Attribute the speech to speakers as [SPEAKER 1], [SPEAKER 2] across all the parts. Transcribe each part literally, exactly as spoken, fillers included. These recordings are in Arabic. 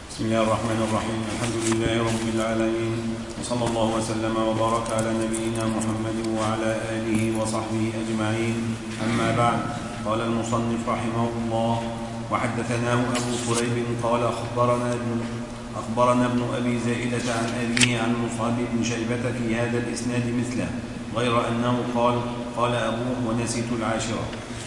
[SPEAKER 1] بسم الله الرحمن الرحيم. الحمد لله رب العالمين، وصلى الله وسلم وبارك على نبينا محمد وعلى آله وصحبه أجمعين. أما بعد، قال المصنف رحمه الله: وحدثناه أبو كريب قال أخبرنا ابن أخبرنا ابن أبي زائدة عن أبيه عن مصعب بن شيبة في هذا الإسناد مثله، غير أنه قال قال أبوه ونسيت العاشرة.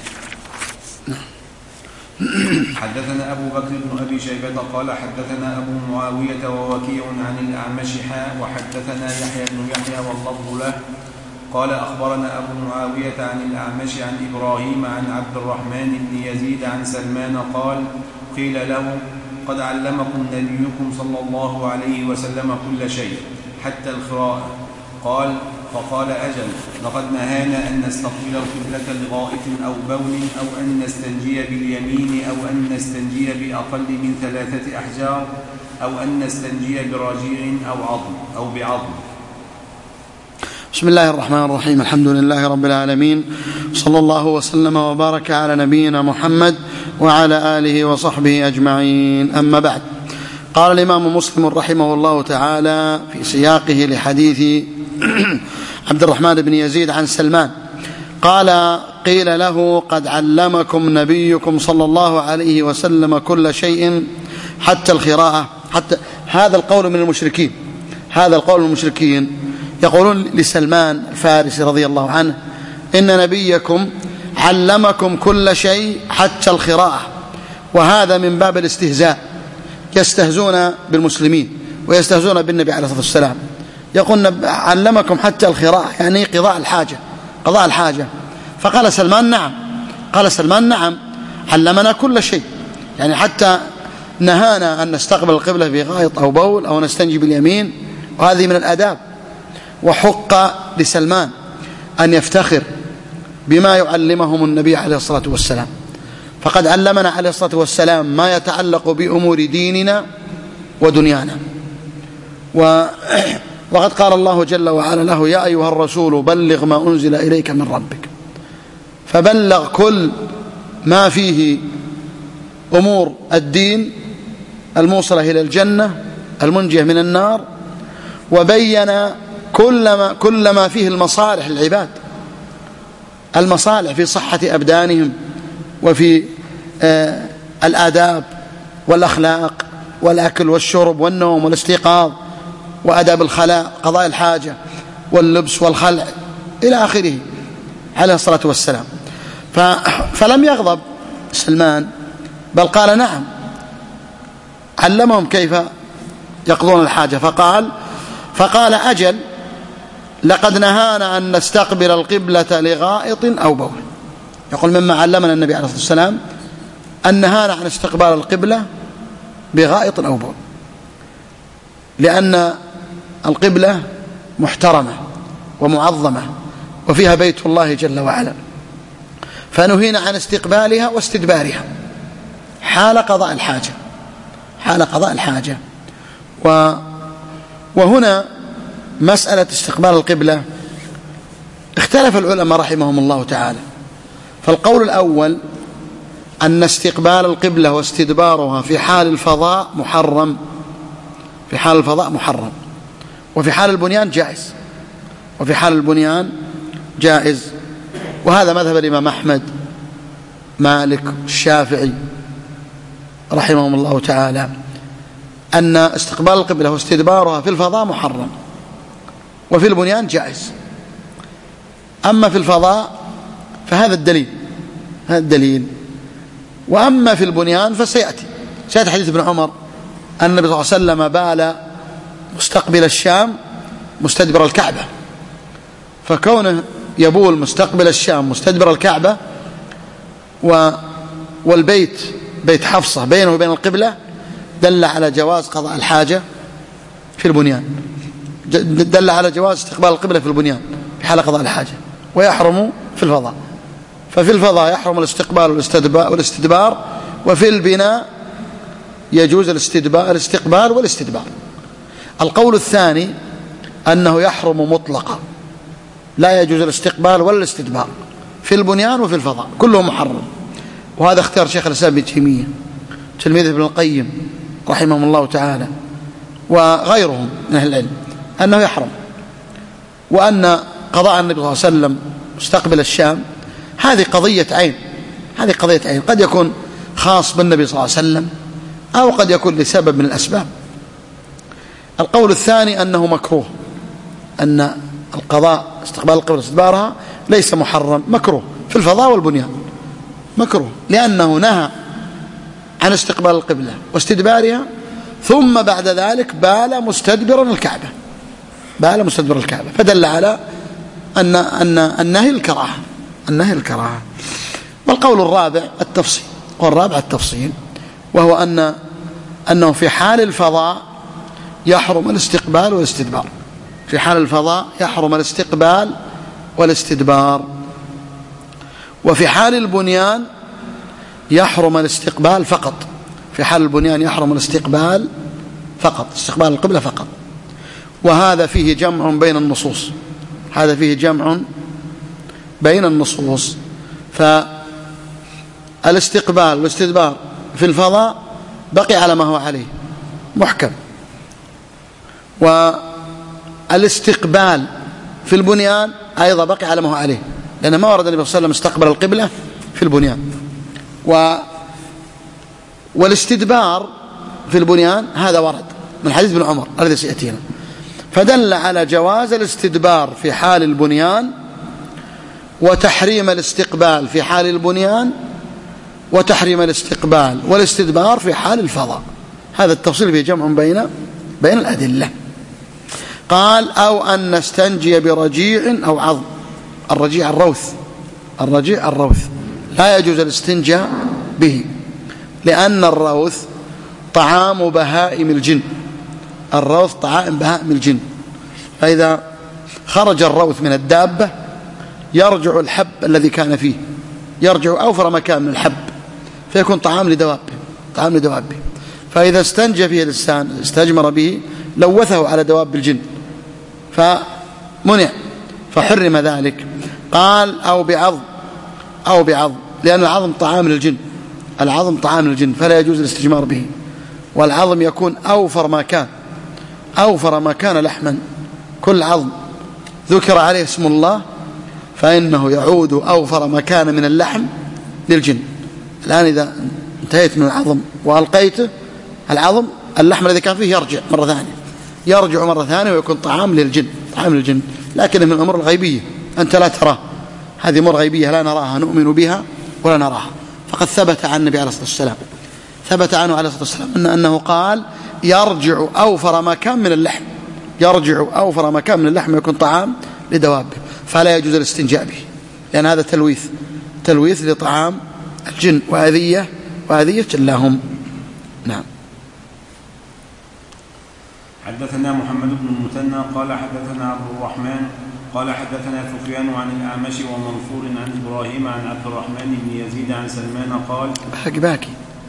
[SPEAKER 1] حدثنا أبو بكر بن أبي شيبة قال حدثنا أبو معاوية ووكيع عن الأعمش حاء وحدثنا يحيى بن يحيى واللفظ له قال أخبرنا أبو معاوية عن الأعمش عن إبراهيم عن عبد الرحمن بن يزيد عن سلمان قال: قيل له: قد علمكم نبيكم صلى الله عليه وسلم كل شيء حتى القراءة. قال: فقال: أجل، لقد نهانا أن نستقبل القبلة لغائط أو بول أو أن نستنجي باليمين أو أن نستنجي بأقل من ثلاثة أحجار أو أن نستنجي برجيع أو عظم أو بعظم.
[SPEAKER 2] بسم الله الرحمن الرحيم. الحمد لله رب العالمين، صلى الله وسلم وبارك على نبينا محمد وعلى آله وصحبه أجمعين. أما بعد، قال الإمام مسلم رحمه الله تعالى في سياقه لحديث عبد الرحمن بن يزيد عن سلمان قال: قيل له: قد علمكم نبيكم صلى الله عليه وسلم كل شيء حتى الخراءة. حتى هذا القول من المشركين هذا القول من المشركين يقولون لسلمان الفارسي رضي الله عنه: إن نبيكم علمكم كل شيء حتى الخراءة. وهذا من باب الاستهزاء، يستهزون بالمسلمين ويستهزون بالنبي عليه الصلاة والسلام. يقول: علمكم حتى الخراءة، يعني قضاء الحاجة قضاء الحاجة. فقال سلمان: نعم. قال سلمان: نعم، علمنا كل شيء، يعني حتى نهانا أن نستقبل القبلة بغائط أو بول أو نستنجي باليمين، وهذه من الآداب. وحق لسلمان أن يفتخر بما يعلمهم النبي عليه الصلاة والسلام، فقد علمنا عليه الصلاة والسلام ما يتعلق بأمور ديننا ودنيانا. و وقد قال الله جل وعلا له: يا أيها الرسول بلغ ما أنزل إليك من ربك. فبلغ كل ما فيه أمور الدين الموصلة إلى الجنة المنجية من النار، وبين كل ما, كل ما فيه المصالح للعباد، المصالح في صحة أبدانهم وفي آه الآداب والأخلاق والأكل والشرب والنوم والاستيقاظ وأداب الخلاء، قضاء الحاجة واللبس والخلع إلى آخره عليه الصلاة والسلام. فلم يغضب سلمان، بل قال: نعم، علمهم كيف يقضون الحاجة. فقال فقال أجل، لقد نهانا أن نستقبل القبلة لغائط أو بول. يقول: مما علمنا النبي عليه الصلاة والسلام أن نهانا عن استقبال القبلة بغائط أو بول، لأن القبلة محترمة ومعظمة وفيها بيت الله جل وعلا، فنهينا عن استقبالها واستدبارها حال قضاء الحاجة حال قضاء الحاجة و وهنا مسألة استقبال القبلة اختلف العلماء رحمهم الله تعالى. فالقول الأول أن استقبال القبلة واستدبارها في حال الفضاء محرم في حال الفضاء محرم وفي حال البنيان جائز وفي حال البنيان جائز وهذا مذهب الإمام أحمد، مالك، الشافعي رحمهم الله تعالى، أن استقبال القبلة واستدبارها في الفضاء محرم وفي البنيان جائز. أما في الفضاء فهذا الدليل هذا الدليل وأما في البنيان فسيأتي سيأتي حديث ابن عمر أن النبي صلى الله عليه وسلم بال مستقبل الشام مستدبر الكعبة، فكونه يبول مستقبل الشام مستدبر الكعبة و والبيت بيت حفصة بينه وبين القبلة دل على جواز قضاء الحاجة في البنيان، دل على جواز استقبال القبلة في البنيان في حال قضاء الحاجة، ويحرم في الفضاء. ففي الفضاء يحرم الاستقبال والاستدبار، وفي البناء يجوز الاستدبار الاستقبال والاستدبار. القول الثاني أنه يحرم مطلقا، لا يجوز الاستقبال ولا الاستدبار في البنيان وفي الفضاء، كله محرم. وهذا اختيار شيخ الإسلام ابن تيمية تلميذ ابن القيم رحمهم الله تعالى وغيرهم من أهل العلم أنه يحرم، وأن قضاء النبي صلى الله عليه وسلم مستقبل الشام هذه قضية عين، هذه قضية عين، قد يكون خاص بالنبي صلى الله عليه وسلم أو قد يكون لسبب من الأسباب. القول الثاني أنه مكروه، أن القضاء استقبال القبلة واستدبارها ليس محرم، مكروه في الفضاء والبنيان، مكروه لأنه نهى عن استقبال القبلة واستدبارها، ثم بعد ذلك بال مستدبرا الكعبة، بال مستدبر الكعبة، فدل على أن أن النهي الكراهة، النهي الكراهة. والقول الرابع التفصيل، والرابع التفصيل وهو أن أنه في حال الفضاء يحرم الاستقبال والاستدبار، في حال الفضاء يحرم الاستقبال والاستدبار، وفي حال البنيان يحرم الاستقبال فقط، في حال البنيان يحرم الاستقبال فقط، استقبال القبلة فقط. وهذا فيه جمع بين النصوص، هذا فيه جمع بين النصوص، فالاستقبال والاستدبار في الفضاء بقي على ما هو عليه محكم، والاستقبال في البنيان أيضا بقي على ما هو عليه، لأن ما ورد النبي صلى الله عليه وسلم استقبل القبلة في البنيان، و والاستدبار في البنيان هذا ورد من حديث ابن عمر الذي سيأتينا، فدل على جواز الاستدبار في حال البنيان وتحريم الاستقبال في حال البنيان وتحريم الاستقبال والاستدبار في حال الفضاء. هذا التفصيل فيه جمع بين بين الأدلة. قال أو أن نستنجي برجيع أو عظم. الرجيع الروث، الرجيع الروث لا يجوز الاستنجاء به، لأن الروث طعام بهائم الجن، الروث طعام بهائم الجن، فإذا خرج الروث من الدابة يرجع الحب الذي كان فيه، يرجع أوفر مكان من الحب، فيكون طعام لدوابه، طعام لدوابه، فإذا استنجى فيه الإنسان استجمر به لوثه على دواب الجن فمنع، فحرم ذلك. قال أو بعظم، أو بعظم، لأن العظم طعام للجن، العظم طعام للجن فلا يجوز الاستجمار به، والعظم يكون أوفر ما كان، أوفر ما كان لحما، كل عظم ذكر عليه اسم الله فإنه يعود أوفر ما كان من اللحم للجن. الآن إذا انتهيت من العظم وألقيته، العظم اللحم الذي كان فيه يرجع مرة ثانية، يرجع مرة ثانية ويكون طعام للجن، طعام للجن، لكن من الأمور الغيبية أنت لا تراه، هذه أمور غيبية لا نراها نؤمن بها ولا نراها. فقد ثبت عن النبي عليه الصلاة والسلام، ثبت عنه عليه الصلاة والسلام أن أنه قال يرجع أوفر ما كان من اللحم، يرجع أوفر ما كان من اللحم ويكون طعام لدوابه، فلا يجوز الاستنجاء به، لأن هذا تلويث، تلويث لطعام الجن وأذية وأذية لهم. نعم.
[SPEAKER 1] حدثنا محمد بن المثنى قال حدثنا عبد الرحمن قال حدثنا سفيان عن الأعمش ومنصور عن إبراهيم عن عبد الرحمن بن يزيد عن سلمان قال
[SPEAKER 2] باقي باقي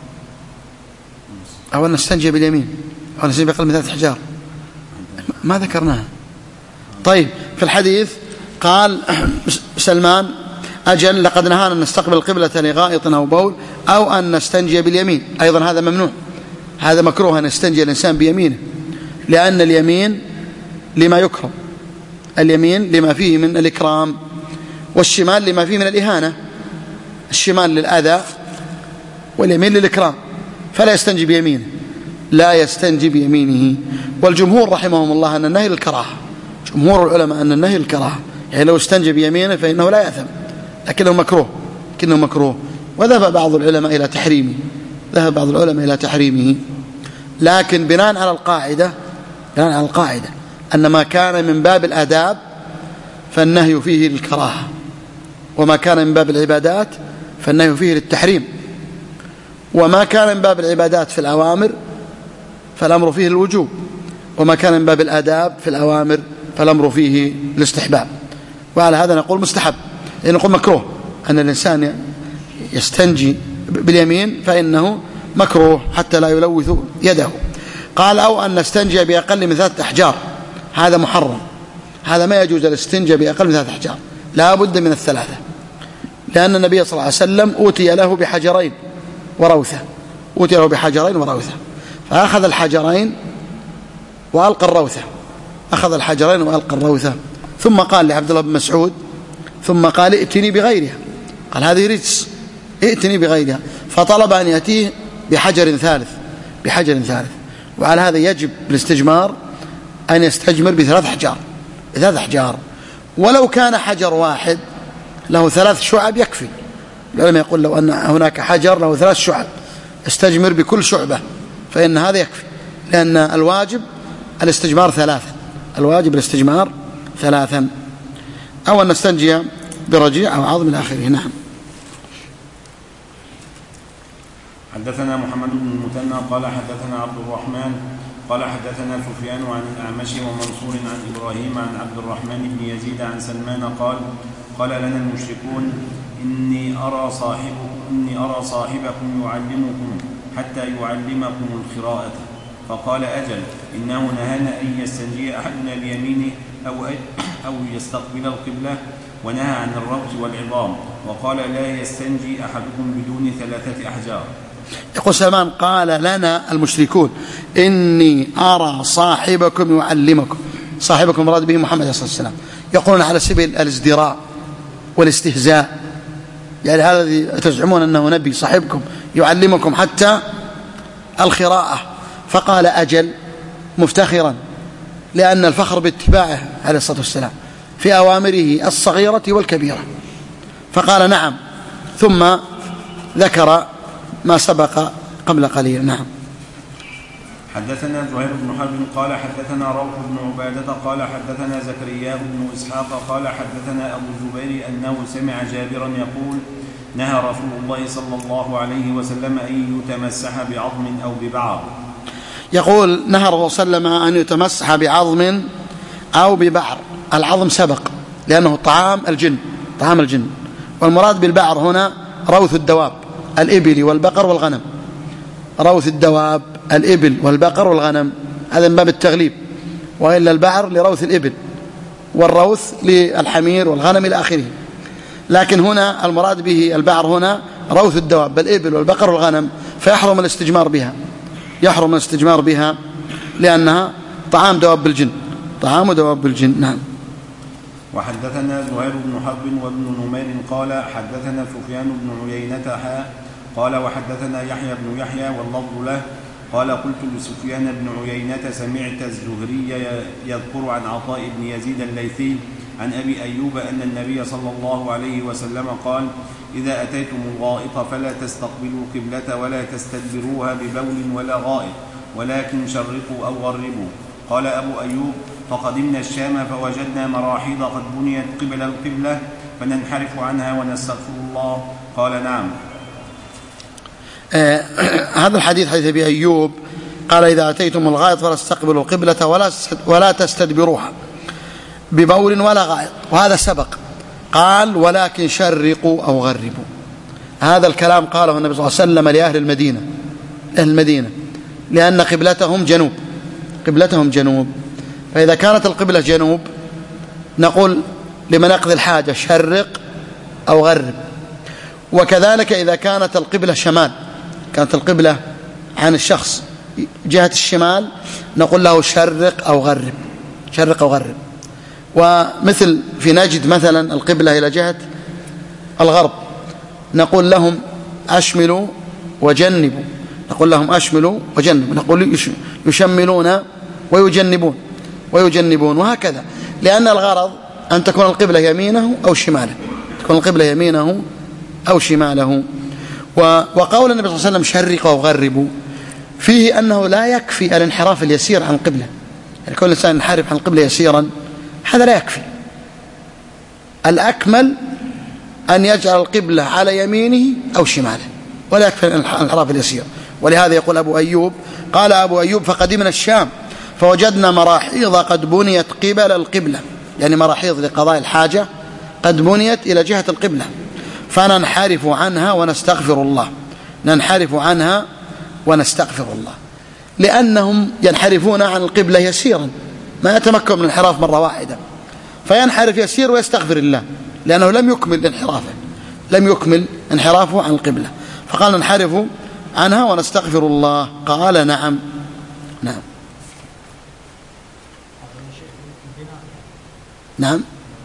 [SPEAKER 2] أو نستنجي باليمين أو نستنجي بأقل من ثلاث حجار ما ذكرناها. طيب في الحديث قال سلمان أجل لقد نهانا أن نستقبل القبلة لغائط أو بول أو أن نستنجي باليمين، أيضا هذا ممنوع، هذا مكروه أن يستنجي الإنسان بيمينه، لأن اليمين لما يكرم، اليمين لما فيه من الإكرام، والشمال لما فيه من الإهانة، الشمال للأذى واليمين للإكرام، فلا يستنجي بيمينه، لا يستنجي بيمينه. والجمهور رحمهم الله أن النهي الكراهة، جمهور العلماء أن النهي الكراهة، يعني لو استنجي بيمينه فإنه لا يأثم، لكنه مكروه، لكنه مكروه. وذهب بعض العلماء إلى تحريمه، ذهب بعض العلماء إلى تحريمه، لكن بناء على القاعدة، بناء على القاعدة أن ما كان من باب الآداب فالنهي فيه للكراهة، وما كان من باب العبادات فالنهي فيه للتحريم، وما كان من باب العبادات في الأوامر فالأمر فيه الوجوب، وما كان من باب الآداب في الأوامر فالأمر فيه الاستحباب. وعلى هذا نقول مستحب، يعني نقول مكروه أن الإنسان يستنجي باليمين فإنه مكروه حتى لا يلوث يده. قال أو أن نستنجي بأقل من ثلاثة أحجار، هذا محرم، هذا ما يجوز الاستنجاء بأقل من ثلاثة أحجار، لا بد من الثلاثة، لأن النبي صلى الله عليه وسلم أوتي له بحجرين وروثة، أوتي له بحجرين وروثة، فأخذ الحجرين وألقى الروثة، أخذ الحجرين وألقى الروثة، ثم قال لعبد الله بن مسعود، ثم قال ائتني بغيرها، قال هذه رجس، ائتني بغيرها، فطلب أن يأتيه بحجر ثالث بحجر ثالث. وعلى هذا يجب بالاستجمار أن يستجمر بثلاث أحجار بثلاث أحجار ولو كان حجر واحد له ثلاث شعب يكفي. العلماء يقول لو أن هناك حجر له ثلاث شعب استجمر بكل شعبة فإن هذا يكفي، لأن الواجب الاستجمار ثلاثا الواجب الاستجمار ثلاثا أو أن نستنجي برجيع أو عظم إلى آخره. نعم.
[SPEAKER 1] حدثنا محمد بن المثنى قال حدثنا عبد الرحمن قال حدثنا سفيان عن الأعمش ومنصور عن إبراهيم عن عبد الرحمن بن يزيد عن سلمان قال قال لنا المشركون إني أرى صاحبكم إني أرى صاحبكم يعلمكم حتى يعلمكم القراءة، فقال أجل، إنه نهانا أن يستنجي أحدنا بيمينه أو أو يستقبل القبلة، ونهى عن الروث والعظام، وقال لا يستنجي أحدكم بدون ثلاثة أحجار.
[SPEAKER 2] يقول سلمان قال لنا المشركون إني أرى صاحبكم يعلمكم، صاحبكم مراد به محمد صلى الله عليه وسلم، يقولون على سبيل الازدراء والاستهزاء، يعني هذا الذي تزعمون أنه نبي صاحبكم يعلمكم حتى القراءة. فقال أجل، مفتخرا، لأن الفخر باتباعه عليه الصلاة والسلام في أوامره الصغيرة والكبيرة. فقال نعم، ثم ذكر ما سبق قبل قليل. نعم.
[SPEAKER 1] حدثنا زهير بن حرب قال حدثنا روح بن عبادة قال حدثنا زكريا بن إسحاق قال حدثنا أبو الزبير أنه سمع جابرا يقول نهى رسول الله صلى الله عليه وسلم أن يتمسح بعظم أو ببعر.
[SPEAKER 2] يقول نهى الرسول صلى الله عليه وسلم أن يتمسح بعظم أو ببعر. العظم سبق لأنه طعام الجن طعام الجن والمراد بالبعر هنا روث الدواب، الإبل والبقر والغنم. روث الدواب الإبل والبقر والغنم، هذا من باب التغليب، وإلا البعر لروث الإبل والروث للحمير والغنم إلى آخره. لكن هنا المراد به البعر هنا روث الدواب الإبل والبقر والغنم، فيحرم الاستجمار بها يحرم الاستجمار بها لأنها طعام دواب الجن طعام دواب الجن. نعم.
[SPEAKER 1] وحدثنا زهير بن حرب وابن نمير قال حدثنا سفيان بن عيينة حاء قال وحدثنا يحيى بن يحيى واللفظ له قال قلت لسفيان بن عيينة سمعت الزهري يذكر عن عطاء بن يزيد الليثي عن أبي أيوب أن النبي صلى الله عليه وسلم قال إذا أتيتم الغائط فلا تستقبلوا قبلة ولا تستدبروها ببول ولا غائط ولكن شرقوا أو غربوا. قال أبو أيوب فقدمنا الشام فوجدنا مراحيض قد بنيت قبل القبلة فننحرف عنها ونستغفر الله. قال نعم.
[SPEAKER 2] آه هذا الحديث حديث أبي أيوب قال إذا أتيتم الغائط فلا تستقبلوا القبلة ولا ولا تستدبروها ببول ولا غائط، وهذا سبق. قال ولكن شرقوا أو غربوا. هذا الكلام قاله النبي صلى الله عليه وسلم لأهل المدينة أهل المدينة لأن قبلتهم جنوب قبلتهم جنوب فإذا كانت القبلة جنوب نقول لمن يقضي الحاجة شرق أو غرب. وكذلك إذا كانت القبلة شمال، كانت القبلة عن الشخص جهة الشمال نقول له شرق أو غرب شرق أو غرب. ومثل في نجد مثلا القبلة إلى جهة الغرب نقول لهم أشملوا وجنبوا نقول لهم أشملوا وجنبوا نقول يشملون ويجنبون ويجنبون وهكذا، لأن الغرض أن تكون القبلة يمينه أو شماله تكون القبلة يمينه أو شماله. وقول النبي صلى الله عليه وسلم شرقوا أو غربوا فيه أنه لا يكفي الانحراف اليسير عن القبلة، يعني كل إنسان ينحرف عن القبلة يسيرا هذا لا يكفي. الأكمل أن يجعل القبلة على يمينه أو شماله ولا يكفي الانحراف اليسير. ولهذا يقول أبو أيوب قال أبو أيوب فقدمنا الشام فوجدنا مراحيض قد بنيت قبل القبلة، يعني مراحيض لقضاء الحاجة قد بنيت إلى جهة القبلة فننحرف عنها ونستغفر الله ننحرف عنها ونستغفر الله لأنهم ينحرفون عن القبلة يسيرا ما يتمكن من الانحراف مرة واحدة، فينحرف يسير ويستغفر الله لأنه لم يكمل انحرافه لم يكمل انحرافه عن القبلة. فقال ننحرف عنها ونستغفر الله. قال نعم. نعم نعم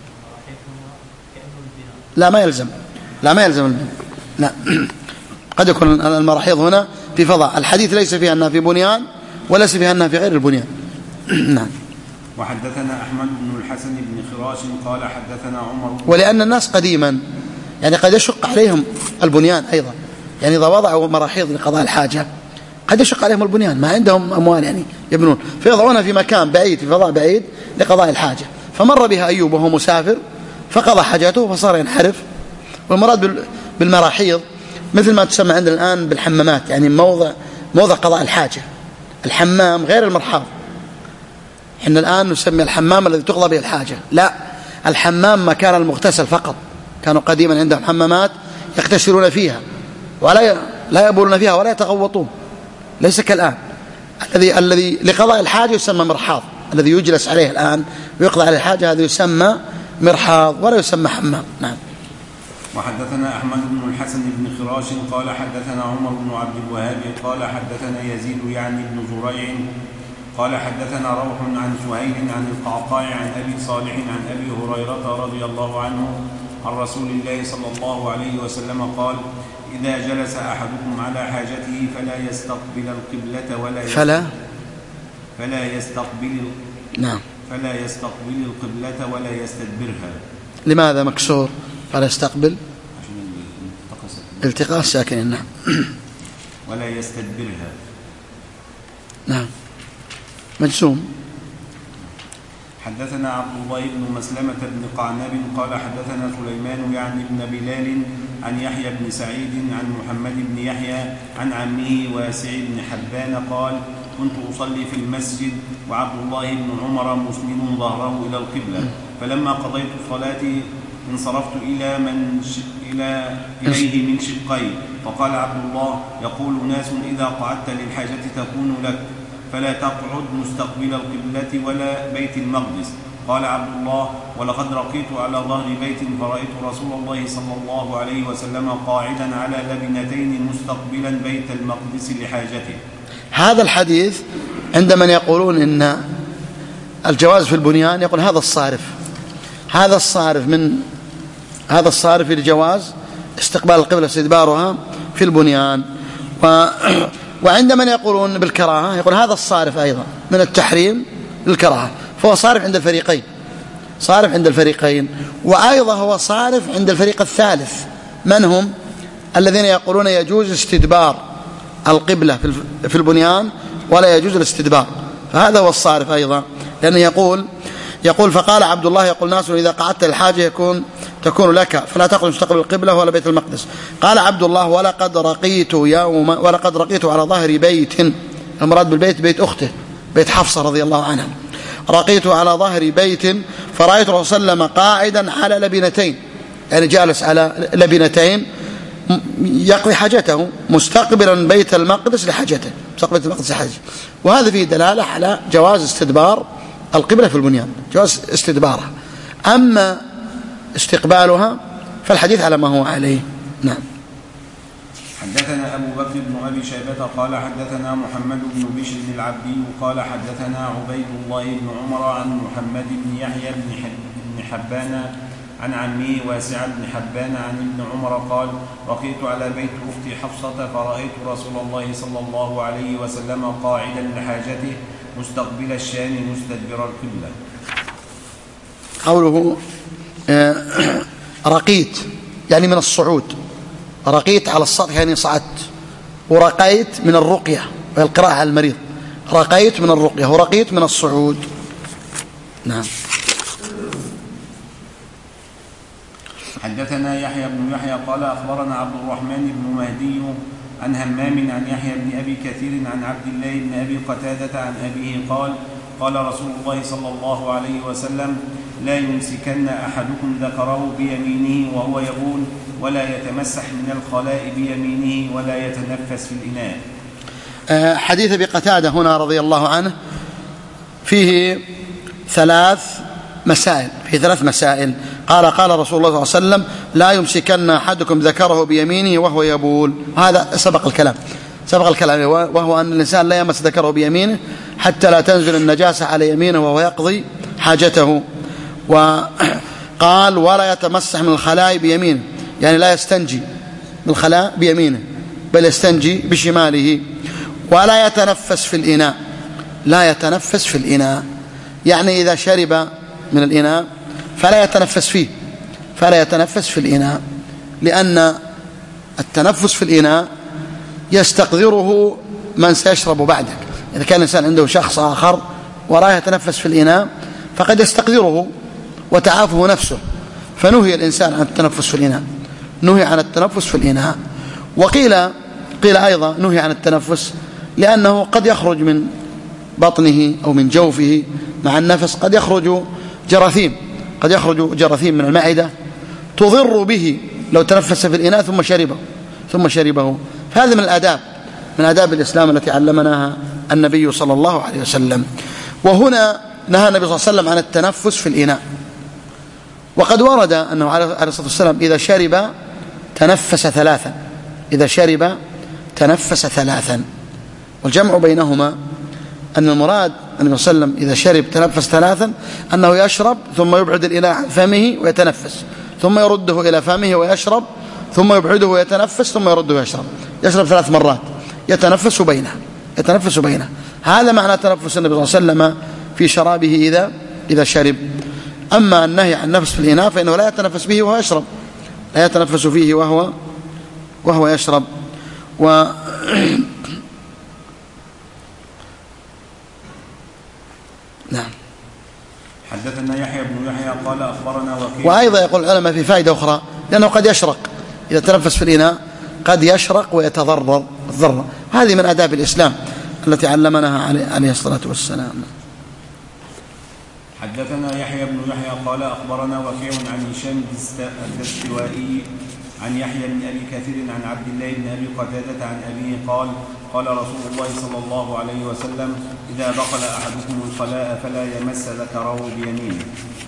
[SPEAKER 2] لا ما يلزم لا ما يلزم البناء. نعم قد يكون المراحيض هنا في فضاء، الحديث ليس فيها أنها في بنيان وليس فيها أنها في غير البنيان. نعم.
[SPEAKER 1] وحدثنا أحمد بن الحسن بن خراش قال حدثنا عمر،
[SPEAKER 2] ولأن الناس قديما يعني قد يشق عليهم البنيان أيضا، يعني إذا وضعوا مراحيض لقضاء الحاجة قد يشق عليهم البنيان، ما عندهم أموال يعني يبنون، فيضعونها في مكان بعيد في فضاء بعيد لقضاء الحاجة. فمر بها أيوب وهو مسافر فقضى حاجته فصار ينحرف. والمراد بالمراحيض مثل ما تسمى عندنا الآن بالحمامات، يعني موضع موضع قضاء الحاجة. الحمام غير المرحاض، إحنا الآن نسمي الحمام الذي تقضى به الحاجة، لا، الحمام مكان المغتسل فقط. كانوا قديما عندهم حمامات يغتسلون فيها ولا لا يبولون فيها ولا يتغوطون، ليس كالآن. الذي الذي لقضاء الحاجة يسمى مرحاض، الذي يجلس عليه الآن ويقضى عليه الحاجة هذا يسمى مرحاض ولا يسمى حمام. نعم.
[SPEAKER 1] وحدثنا أحمد بن الحسن بن خراش قال حدثنا عمر بن عبد الوهاب قال حدثنا يزيد يعني بن زريع قال حدثنا روح عن سهيل عن القعقاع عن أبي صالح عن أبي هريرة رضي الله عنه عن رسول الله صلى الله عليه وسلم قال: إذا جلس أحدكم على حاجته فلا يستقبل القبلة ولا
[SPEAKER 2] فلا
[SPEAKER 1] فلا يستقبل
[SPEAKER 2] نعم
[SPEAKER 1] فلا يستقبل القبلة ولا يستدبرها.
[SPEAKER 2] لماذا مكسور؟ فلا يستقبل التقاء الساكنين. نعم.
[SPEAKER 1] ولا يستدبرها.
[SPEAKER 2] نعم. مجزوم.
[SPEAKER 1] حدثنا عبد الله بن مسلمة بن قعنب قال حدثنا سليمان يعني بن بلال عن يحيى بن سعيد عن محمد بن يحيى عن عمه واسع بن حبان قال: كنت أصلي في المسجد وعبد الله بن عمر مسند ظهره إلى القبلة، فلما قضيت صلاتي انصرفت إلى من ش... إلى إليه من شقي، فقال عبد الله: يقول ناس إذا قعدت للحاجة تكون لك، فلا تقعد مستقبل القبلة ولا بيت المقدس. قال عبد الله: ولقد رقيت على ظهر بيت فرأيت رسول الله صلى الله عليه وسلم قاعدا على لبنتين مستقبلا بيت المقدس لحاجته.
[SPEAKER 2] هذا الحديث عند من يقولون إن الجواز في البنيان يقول هذا الصارف هذا الصارف من هذا الصارف للجواز استقبال القبلة استدبارها في البنيان. و وعند من يقولون بالكراهة يقول هذا الصارف أيضا من التحريم للكراهة، فهو صارف عند الفريقين صارف عند الفريقين وأيضا هو صارف عند الفريق الثالث، من هم؟ الذين يقولون يجوز استدبار القبلة في البنيان ولا يجوز الاستدبار، فهذا هو الصارف أيضا، لأنه يقول يقول فقال عبد الله: يقول ناس إذا قعدت الحاجة يكون تكون لك، فلا تقل مستقبل القبلة ولا بيت المقدس. قال عبد الله: ولقد رقيت يوم ولقد رقيت على ظهر بيت، المراد بالبيت بيت أخته بيت حفصة رضي الله عنها، رقيت على ظهر بيت فرأيت رسول الله صلى الله عليه وسلم قاعدا على لبنتين، يعني جالس على لبنتين يقضي حاجته مستقبلا بيت المقدس لحاجته مستقبل بيت المقدس لحاجته. وهذا فيه دلالة على جواز استدبار القبلة في البنيان، جواز استدبارها. أما استقبالها فالحديث على ما هو عليه. نعم.
[SPEAKER 1] حدثنا أبو بكر بن أبي شيبة قال حدثنا محمد بن بشر العبدي قال حدثنا عبيد الله بن عمر عن محمد بن يحيى بن حبان عن عمه واسع بن حبان عن ابن عمر قال: رقيت على بيت أختي حفصة فرأيت رسول الله صلى الله عليه وسلم قاعدا لحاجته مستقبل الشام مستدبر القبلة.
[SPEAKER 2] قوله رقيت يعني من الصعود، رقيت على السطح يعني صعدت، ورقيت من الرقية وهي القراءة على المريض، رقيت من الرقية ورقيت من الصعود. نعم.
[SPEAKER 1] حدثنا يحيى بن يحيى قال أخبرنا عبد الرحمن بن مهدي عن همام عن يحيى بن أبي كثير عن عبد الله بن أبي قتادة عن أبيه قال: قال رسول الله صلى الله عليه وسلم: لا يمسكن أحدكم ذكره بيمينه وهو يبول، ولا يتمسح من الخلاء بيمينه، ولا يتنفس في الإناء.
[SPEAKER 2] حديث أبي قتادة هنا رضي الله عنه فيه ثلاث مسائل في ثلاث مسائل قال قال رسول الله صلى الله عليه وسلم: لا يمسكن أحدكم ذكره بيمينه وهو يبول، هذا سبق الكلام سبق الكلام، وهو أن الإنسان لا يمس ذكره بيمينه حتى لا تنزل النجاسة على يمينه وهو يقضي حاجته. وقال ولا يتمسح من الخلاء بيمينه، يعني لا يستنجي من الخلاء بيمينه بل يستنجي بشماله. ولا يتنفس في الإناء، لا يتنفس في الإناء، يعني إذا شرب من الإناء فلا يتنفس فيه، فلا يتنفس في الإناء، لأن التنفس في الإناء يستقذره من سيشرب بعدك. إذا كان الإنسان عنده شخص آخر وراه يتنفس في الإناء فقد يستقذره وتعافه نفسه، فنهي الإنسان عن التنفس في الإناء، نهي عن التنفس في الإناء. وقيل قيل أيضا نهي عن التنفس لأنه قد يخرج من بطنه أو من جوفه مع النفس قد يخرج جراثيم، قد يخرج جراثيم من المعدة تضر به لو تنفس في الإناء ثم شربه ثم شربه فهذا من الآداب، من آداب الإسلام التي علمناها النبي صلى الله عليه وسلم. وهنا نهى النبي صلى الله عليه وسلم عن التنفس في الإناء، وقد ورد أنه عليه الصلاة والسلام إذا شرب تنفس ثلاثا، إذا شرب تنفس ثلاثا. والجمع بينهما أن المراد النبي صلى الله عليه وسلم إذا شرب تنفس ثلاثا أنه يشرب ثم يبعد الإناء عن فمه ويتنفس، ثم يرده إلى فمه ويشرب، ثم يبعده ويتنفس، ثم يرده ويشرب، يشرب ثلاث مرات يتنفس بينه يتنفس بينه هذا معنى تنفس النبي صلى الله عليه وسلم في شرابه إذا إذا شرب. أما النهي عن النفس في الإناء فإنه لا يتنفس به وهو يشرب، لا يتنفس فيه وهو وهو يشرب. و نعم.
[SPEAKER 1] حدثنا يحيى بن يحيى قال أخبرنا وكيع.
[SPEAKER 2] وأيضا يقول العلماء في فائدة أخرى، لأنه قد يشرق إذا تنفس في الإناء، قد يشرق ويتضرر الضرر. هذه من آداب الإسلام التي علمناها عليه الصلاة والسلام.
[SPEAKER 1] حدثنا يحيى بن يحيى قال أخبرنا وكيع عن هشام الدستوائي عن يحيى بن أبي كثير عن عبد الله بن أبي قتادة عن أبيه قال قال رسول الله صلى الله عليه وسلم إذا دخل أحدكم الخلاء فلا يمس ذكره بيمينه.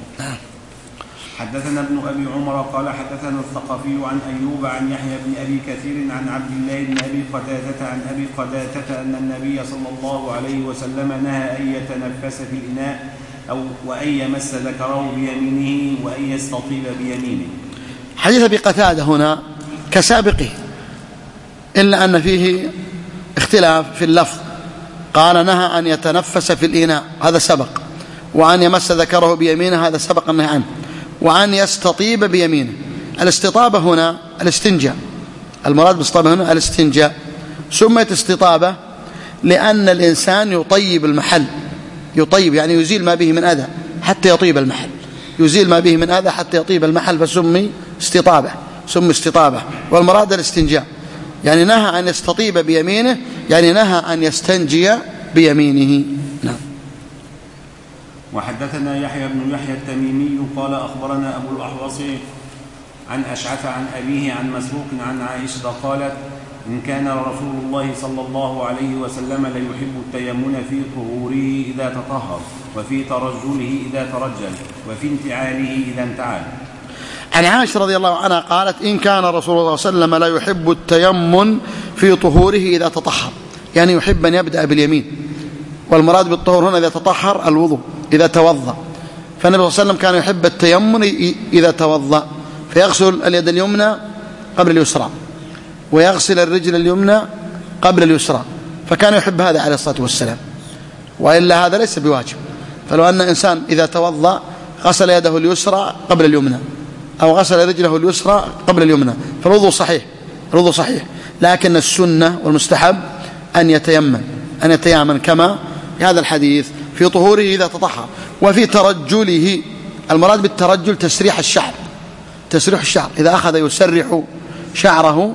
[SPEAKER 1] حدثنا ابن أبي عمر قال حدثنا الثقفي عن أيوب عن يحيى بن أبي كثير عن عبد الله بن أبي قتادة عن أبي قتادة أن النبي صلى الله عليه وسلم نهى أن يتنفس في الإناء أو وأن يمس ذكره بيمينه وأن يستطيب بيمينه.
[SPEAKER 2] حديث أبي قتادة هنا كسابقه، إلا أن فيه اختلاف في اللفظ. قال نهى أن يتنفس في الإناء، هذا سبق، وأن يمس ذكره بيمينه، هذا سبق النهي عنه، وأن يستطيب بيمينه. الاستطابة هنا الاستنجاء، المراد بالاستطابة هنا الاستنجاء. سميت استطابة لأن الإنسان يطيب المحل، يطيب يعني يزيل ما به من أذى حتى يطيب المحل، يزيل ما به من أذى حتى يطيب المحل، فسمي استطابة، سمي استطابة. والمراد الاستنجاء، يعني نهى أن يستطيب بيمينه، يعني نهى أن يستنجي بيمينه. نعم.
[SPEAKER 1] وحدثنا يحيى بن يحيى التميمي قال أخبرنا أبو الأحوص عن أشعث عن أبيه عن مسروق عن عائشة قالت إن كان رسول الله صلى الله عليه وسلم ليحب التيمن في طهوره إذا تطهر، وفي ترجله إذا ترجل، وفي انتعاله إذا انتعل.
[SPEAKER 2] عن عائشة رضي الله عنها قالت إن كان رسول الله صلى الله عليه وسلم لا يحب التيمن في طهوره إذا تطهر، يعني يحب أن يبدأ باليمين، والمراد بالطهور هنا إذا تطهر الوضوء، إذا توضأ. فالنبي صلى الله عليه وسلم كان يحب التيمن إذا توضأ، فيغسل اليد اليمنى قبل اليسرى، ويغسل الرجل اليمنى قبل اليسرى، فكان يحب هذا عليه الصلاة والسلام، وإلا هذا ليس بواجب. فلو أن إنسان إذا توضأ غسل يده اليسرى قبل اليمنى أو غسل رجله اليسرى قبل اليمنى فالوضوء صحيح، الوضوء صحيح، لكن السنة والمستحب أن يتيمن، أن يتيمن كما في هذا الحديث في طهوره إذا تطهر. وفي ترجله، المراد بالترجل تسريح الشعر، تسريح الشعر، إذا أخذ يسرح شعره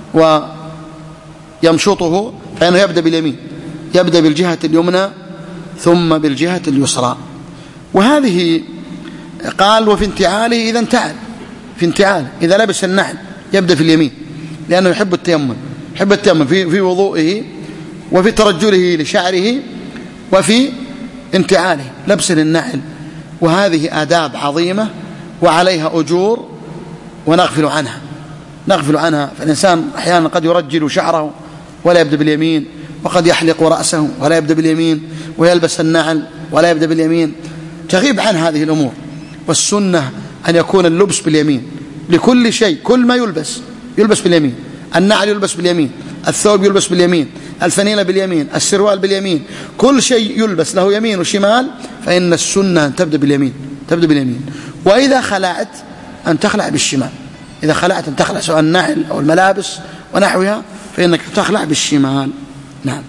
[SPEAKER 2] ويمشطه فإنه يبدأ باليمين، يبدأ بالجهة اليمنى ثم بالجهة اليسرى. وهذه قال وفي انتعاله إذا انتعل، في انتعاله إذا لبس النعل يبدأ في اليمين، لأنه يحب التيمم، يحب التيمم في في وضوئه وفي ترجله لشعره وفي انتعاله لبس للنعل. وهذه آداب عظيمة وعليها أجور ونغفل عنها، نغفل عنها. فالإنسان أحيانا قد يرجل شعره ولا يبدأ باليمين، وقد يحلق رأسه ولا يبدأ باليمين، ويلبس النعل ولا يبدأ باليمين، تغيب عن هذه الأمور. والسنة أن يكون اللبس باليمين لكل شيء، كل ما يلبس يلبس باليمين، النعل يلبس باليمين، الثوب يلبس باليمين، الفنيلة باليمين، السروال باليمين، كل شيء يلبس له يمين وشمال، فإن السنة أن تبدأ باليمين تبدأ باليمين. وإذا خلعت أن تخلع بالشمال، إذا خلعت أن تخلع سواء النعل أو الملابس ونحوها فإنك تخلع بالشمال. نعم.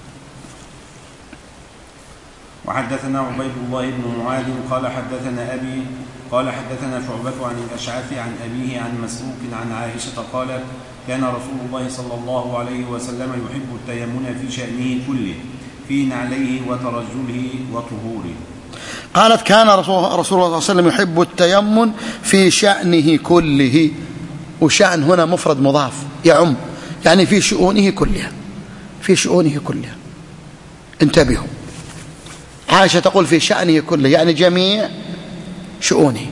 [SPEAKER 1] وحدثنا عبيد الله بن معاذ قال حدثنا أبي قال حدثنا شعبة عن الأشعث عن أبيه عن مسروق عن عائشة قالت كان رسول الله صلى الله عليه وسلم يحب التيمم في شأنه كله، في نعليه وترجله وطهوره.
[SPEAKER 2] قالت كان رسول الله صلى الله عليه وسلم يحب التيمم في شأنه كله، وشأن هنا مفرد مضاف يعم، يعني في شؤونه كلها، في شؤونه كلها. انتبهوا، عائشة تقول في شأنه كله يعني جميع شؤونه.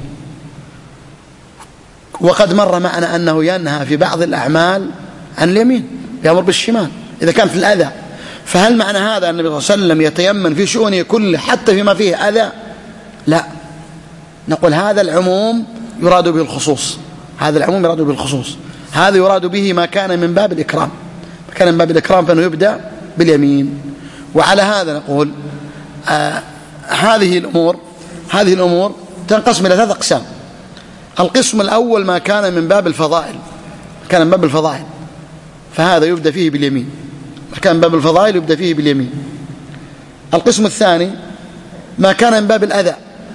[SPEAKER 2] وقد مر معنا أنه ينهى في بعض الأعمال عن اليمين، يأمر بالشمال إذا كان في الأذى. فهل معنى هذا أن النبي صلى الله عليه وسلم يتيمم في شؤونه كله حتى فيما فيه أذى؟ لا، نقول هذا العموم يراد به الخصوص، هذا العموم يراد به الخصوص، هذا يراد به ما كان من باب الإكرام، ما كان من باب الإكرام فإنه يبدأ باليمين. وعلى هذا نقول آه هذه الأمور هذه الأمور تنقسم إلى ثلاث أقسام. القسم الأول ما كان من باب الفضائل، كان من باب الفضائل فهذا يبدأ فيه باليمين، ما كان من باب الفضائل يبدأ فيه باليمين. القسم الثاني ما كان من باب الأذى،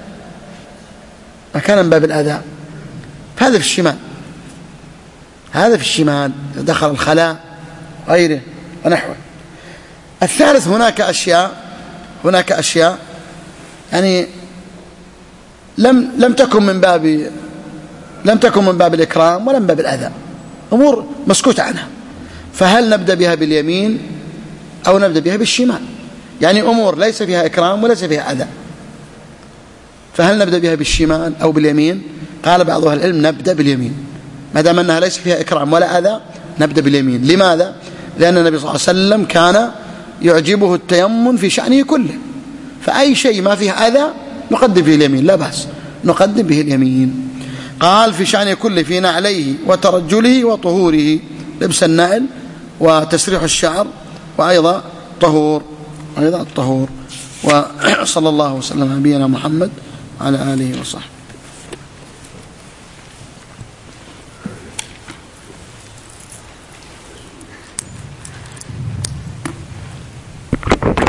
[SPEAKER 2] ما كان من باب الأذى فهذا في الشمال، هذا في الشمال دخل الخلاء غيره ونحوه. الثالث هناك أشياء هناك أشياء يعني لم لم تكن من باب لم تكن من باب الإكرام ولا من باب الأذى، أمور مسكوت عنها، فهل نبدأ بها باليمين أو نبدأ بها بالشمال؟ يعني أمور ليس فيها إكرام وليس فيها أذى، فهل نبدأ بها بالشمال أو باليمين؟ قال بعض أهل العلم نبدأ باليمين، ما دام أنها ليس فيها إكرام ولا أذى نبدأ باليمين. لماذا؟ لأن النبي صلى الله عليه وسلم كان يعجبه التيمم في شأنه كله، فأي شيء ما فيه أذى نقدم به اليمين، لا بأس نقدم به اليمين. قال في شأنه كله، في نعليه وترجله وطهوره، لبس النعل وتسريح الشعر وأيضا طهور أيضا الطهور. وصلى الله وسلم على نبينا محمد وعلى آله وصحبه.